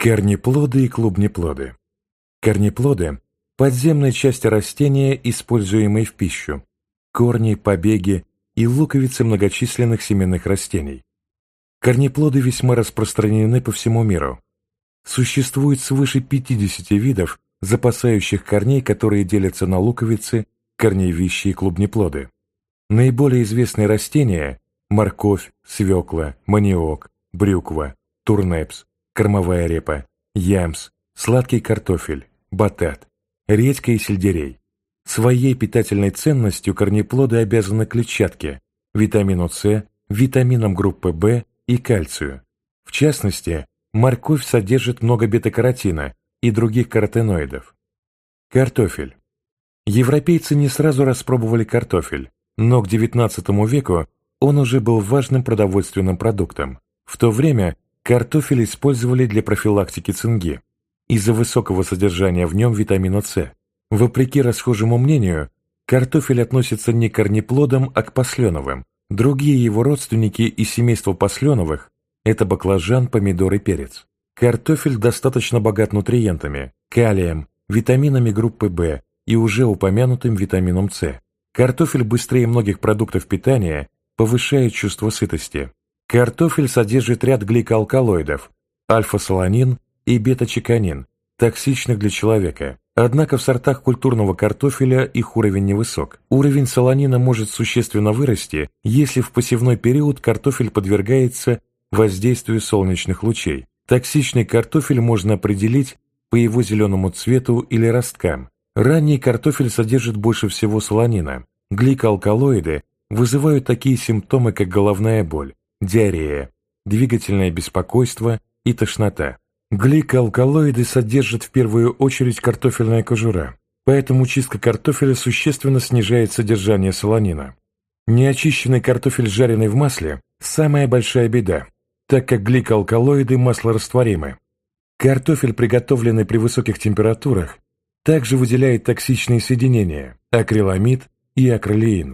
Корнеплоды и клубнеплоды. Корнеплоды – подземные части растения, используемые в пищу, корни, побеги и луковицы многочисленных семенных растений. Корнеплоды весьма распространены по всему миру. Существует свыше 50 видов запасающих корней, которые делятся на луковицы, корневища и клубнеплоды. Наиболее известные растения – морковь, свекла, маниок, брюква, турнепс, кормовая репа, ямс, сладкий картофель, батат, редька и сельдерей. Своей питательной ценностью корнеплоды обязаны клетчатке, витамину С, витаминам группы В и кальцию. В частности, морковь содержит много бета-каротина и других каротиноидов. Картофель. Европейцы не сразу распробовали картофель, но к XIX веку он уже был важным продовольственным продуктом. В то время картофель использовали для профилактики цинги из-за высокого содержания в нем витамина С. Вопреки расхожему мнению, картофель относится не к корнеплодам, а к посленовым. Другие его родственники из семейства посленовых – это баклажан, помидор и перец. Картофель достаточно богат нутриентами, калием, витаминами группы В и уже упомянутым витамином С. Картофель быстрее многих продуктов питания повышает чувство сытости. Картофель содержит ряд гликоалкалоидов – альфа-соланин и бета-чеканин, токсичных для человека. Однако в сортах культурного картофеля их уровень невысок. Уровень соланина может существенно вырасти, если в посевной период картофель подвергается воздействию солнечных лучей. Токсичный картофель можно определить по его зеленому цвету или росткам. Ранний картофель содержит больше всего соланина. Гликоалкалоиды вызывают такие симптомы, как головная боль, диарея, двигательное беспокойство и тошнота. Гликоалкалоиды содержат в первую очередь картофельная кожура, поэтому чистка картофеля существенно снижает содержание соланина. Неочищенный картофель, жареный в масле, самая большая беда, так как гликоалкалоиды маслорастворимы. Картофель, приготовленный при высоких температурах, также выделяет токсичные соединения – акриламид и акролеин.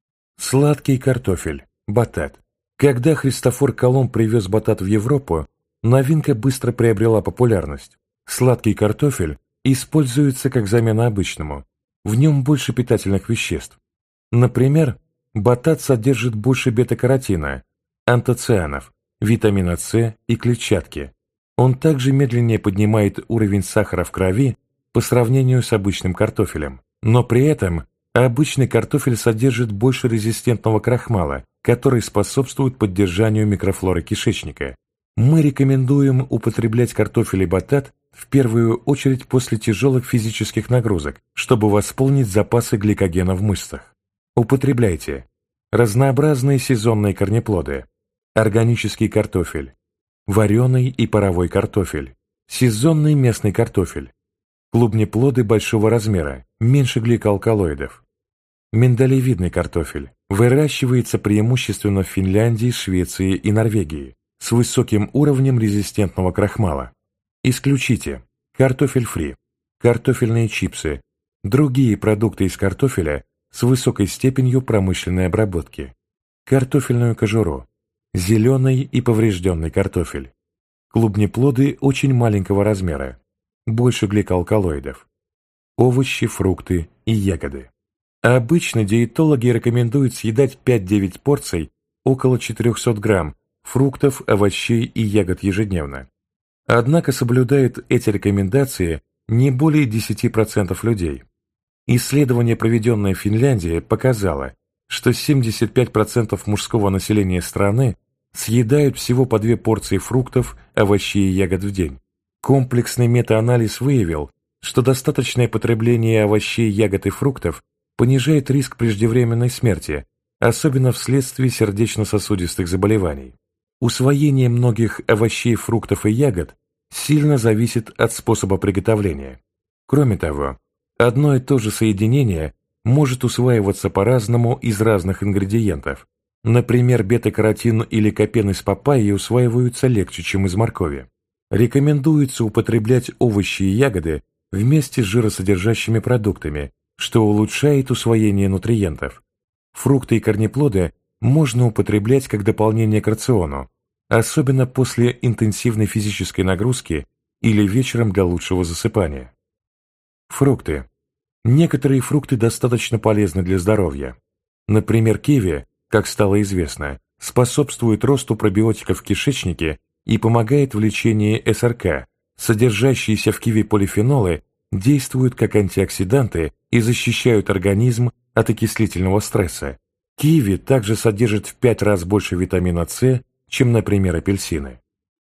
Сладкий картофель, батат. Когда Христофор Колумб привез батат в Европу, новинка быстро приобрела популярность. Сладкий картофель используется как замена обычному. В нем больше питательных веществ. Например, батат содержит больше бета-каротина, антоцианов, витамина С и клетчатки. Он также медленнее поднимает уровень сахара в крови по сравнению с обычным картофелем. Но при этом обычный картофель содержит больше резистентного крахмала, который способствует поддержанию микрофлоры кишечника. Мы рекомендуем употреблять картофель и батат в первую очередь после тяжелых физических нагрузок, чтобы восполнить запасы гликогена в мышцах. Употребляйте разнообразные сезонные корнеплоды, органический картофель, вареный и паровой картофель, сезонный местный картофель, клубнеплоды большого размера, меньше гликоалкалоидов. Миндалевидный картофель выращивается преимущественно в Финляндии, Швеции и Норвегии с высоким уровнем резистентного крахмала. Исключите картофель фри, картофельные чипсы, другие продукты из картофеля с высокой степенью промышленной обработки, картофельную кожуру, зеленый и поврежденный картофель, клубнеплоды очень маленького размера, больше гликоалкалоидов, овощи, фрукты и ягоды. Обычно диетологи рекомендуют съедать 5-9 порций, около 400 грамм, фруктов, овощей и ягод ежедневно. Однако соблюдают эти рекомендации не более 10% людей. Исследование, проведенное в Финляндии, показало, что 75% мужского населения страны съедают всего по 2 порции фруктов, овощей и ягод в день. Комплексный метаанализ выявил, что достаточное потребление овощей, ягод и фруктов понижает риск преждевременной смерти, особенно вследствие сердечно-сосудистых заболеваний. Усвоение многих овощей, фруктов и ягод сильно зависит от способа приготовления. Кроме того, одно и то же соединение может усваиваться по-разному из разных ингредиентов. Например, бета-каротин и ликопен из папайи усваиваются легче, чем из моркови. Рекомендуется употреблять овощи и ягоды вместе с жиросодержащими продуктами, что улучшает усвоение нутриентов. Фрукты и корнеплоды можно употреблять как дополнение к рациону, особенно после интенсивной физической нагрузки или вечером для лучшего засыпания. Фрукты. Некоторые фрукты достаточно полезны для здоровья. Например, киви, как стало известно, способствует росту пробиотиков в кишечнике и помогает в лечении СРК. Содержащиеся в киви полифенолы действуют как антиоксиданты и защищают организм от окислительного стресса. Киви также содержит в 5 раз больше витамина С, чем, например, апельсины.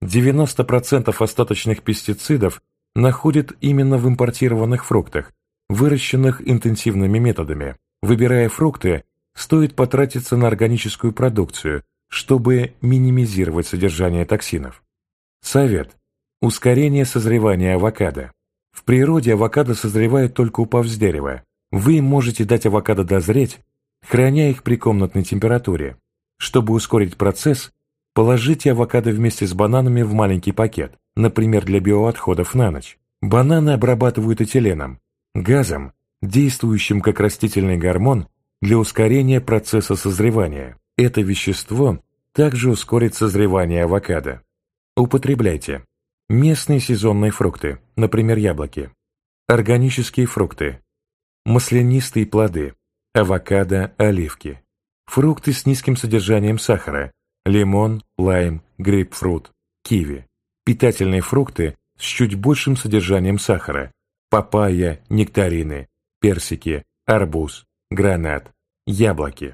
90% остаточных пестицидов находят именно в импортированных фруктах, выращенных интенсивными методами. Выбирая фрукты, стоит потратиться на органическую продукцию, чтобы минимизировать содержание токсинов. Совет. Ускорение созревания авокадо. В природе авокадо созревает только упав с дерева. Вы можете дать авокадо дозреть, храня их при комнатной температуре. Чтобы ускорить процесс, положите авокадо вместе с бананами в маленький пакет, например, для биоотходов на ночь. Бананы обрабатывают этиленом, газом, действующим как растительный гормон для ускорения процесса созревания. Это вещество также ускорит созревание авокадо. Употребляйте местные сезонные фрукты, например, яблоки, органические фрукты, маслянистые плоды, авокадо, оливки, фрукты с низким содержанием сахара, лимон, лайм, грейпфрут, киви, питательные фрукты с чуть большим содержанием сахара, папайя, нектарины, персики, арбуз, гранат, яблоки.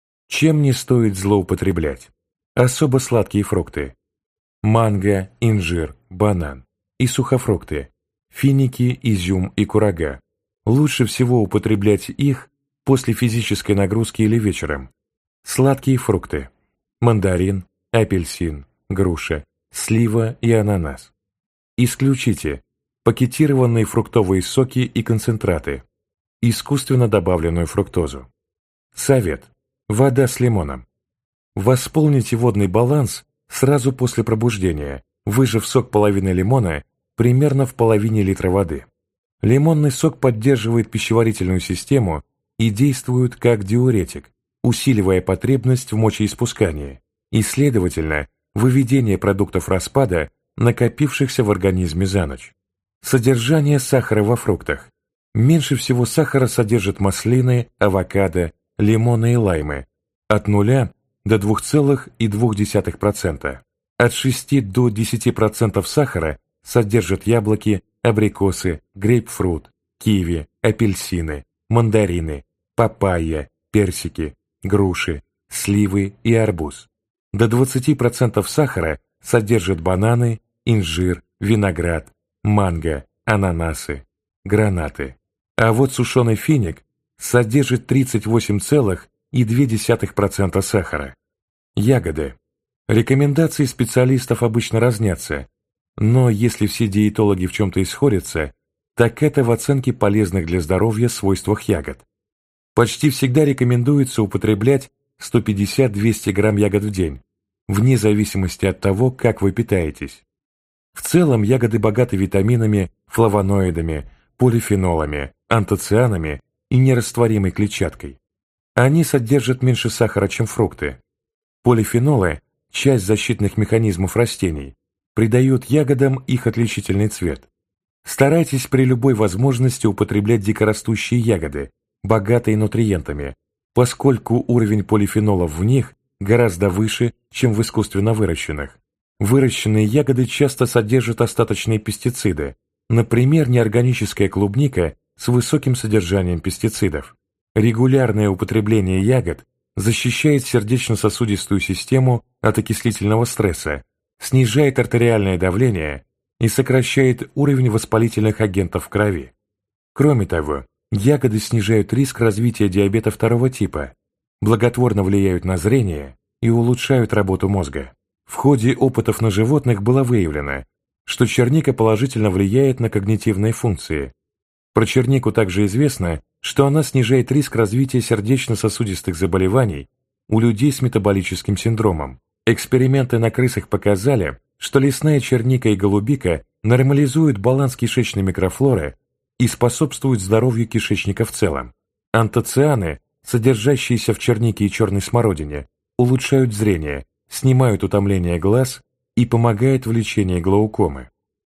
Чем не стоит злоупотреблять? Особо сладкие фрукты. Манго, инжир, банан. И сухофрукты. Финики, изюм и курага. Лучше всего употреблять их после физической нагрузки или вечером. Сладкие фрукты. Мандарин, апельсин, груша, слива и ананас. Исключите пакетированные фруктовые соки и концентраты, искусственно добавленную фруктозу. Совет. Вода с лимоном. Восполните водный баланс сразу после пробуждения, выжав сок половины лимона примерно в половине литра воды. Лимонный сок поддерживает пищеварительную систему и действует как диуретик, усиливая потребность в мочеиспускании и, следовательно, выведение продуктов распада, накопившихся в организме за ночь. Содержание сахара во фруктах. Меньше всего сахара содержат маслины, авокадо, лимоны и лаймы от 0 до 2,2%. От 6 до 10% сахара содержат яблоки, абрикосы, грейпфрут, киви, апельсины, мандарины, папайя, персики, груши, сливы и арбуз. До 20% сахара содержат бананы, инжир, виноград, манго, ананасы, гранаты. А вот сушеный финик содержит 38,2% сахара. Ягоды. Рекомендации специалистов обычно разнятся, но если все диетологи в чем-то и сходятся, так это в оценке полезных для здоровья свойствах ягод. Почти всегда рекомендуется употреблять 150-200 грамм ягод в день, вне зависимости от того, как вы питаетесь. В целом ягоды богаты витаминами, флавоноидами, полифенолами, антоцианами и нерастворимой клетчаткой. Они содержат меньше сахара, чем фрукты. Полифенолы – часть защитных механизмов растений, придают ягодам их отличительный цвет. Старайтесь при любой возможности употреблять дикорастущие ягоды, богатые нутриентами, поскольку уровень полифенолов в них гораздо выше, чем в искусственно выращенных. Выращенные ягоды часто содержат остаточные пестициды, например, неорганическая клубника с высоким содержанием пестицидов. Регулярное употребление ягод защищает сердечно-сосудистую систему от окислительного стресса, снижает артериальное давление и сокращает уровень воспалительных агентов в крови. Кроме того, ягоды снижают риск развития диабета второго типа, благотворно влияют на зрение и улучшают работу мозга. В ходе опытов на животных было выявлено, что черника положительно влияет на когнитивные функции. Про чернику также известно, что она снижает риск развития сердечно-сосудистых заболеваний у людей с метаболическим синдромом. Эксперименты на крысах показали, что лесная черника и голубика нормализуют баланс кишечной микрофлоры и способствуют здоровью кишечника в целом. Антоцианы, содержащиеся в чернике и черной смородине, улучшают зрение, снимают утомление глаз и помогают в лечении глаукомы.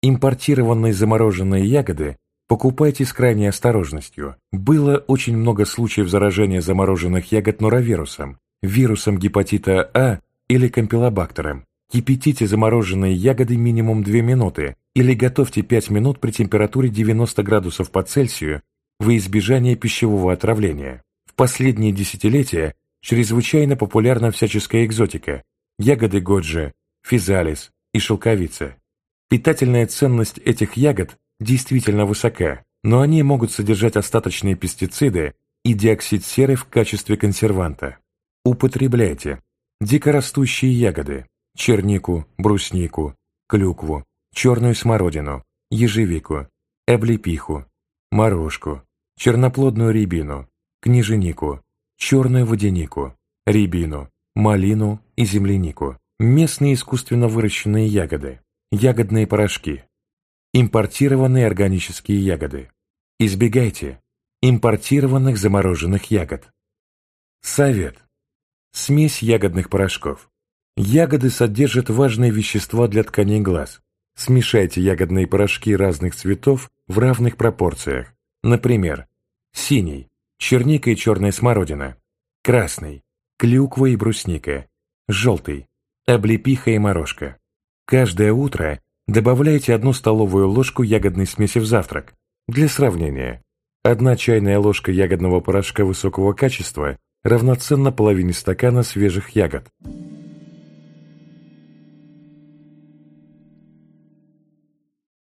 Импортированные замороженные ягоды покупайте с крайней осторожностью. Было очень много случаев заражения замороженных ягод норовирусом, вирусом гепатита А или кампилобактером. Кипятите замороженные ягоды минимум 2 минуты или готовьте 5 минут при температуре 90 градусов по Цельсию во избежание пищевого отравления. В последние десятилетия чрезвычайно популярна всяческая экзотика – ягоды годжи, физалис и шелковица. Питательная ценность этих ягод действительно высока, но они могут содержать остаточные пестициды и диоксид серы в качестве консерванта. Употребляйте дикорастущие ягоды – чернику, бруснику, клюкву, черную смородину, ежевику, облепиху, морожку, черноплодную рябину, книженику, черную водянику, рябину, малину и землянику, местные искусственно выращенные ягоды, ягодные порошки, импортированные органические ягоды. Избегайте импортированных замороженных ягод. Совет. Смесь ягодных порошков. Ягоды содержат важные вещества для тканей глаз. Смешайте ягодные порошки разных цветов в равных пропорциях. Например, синий – черника и черная смородина, красный – клюква и брусника, желтый – облепиха и морожка. Каждое утро добавляйте 1 столовую ложку ягодной смеси в завтрак. Для сравнения, 1 чайная ложка ягодного порошка высокого качества равноценна половине стакана свежих ягод.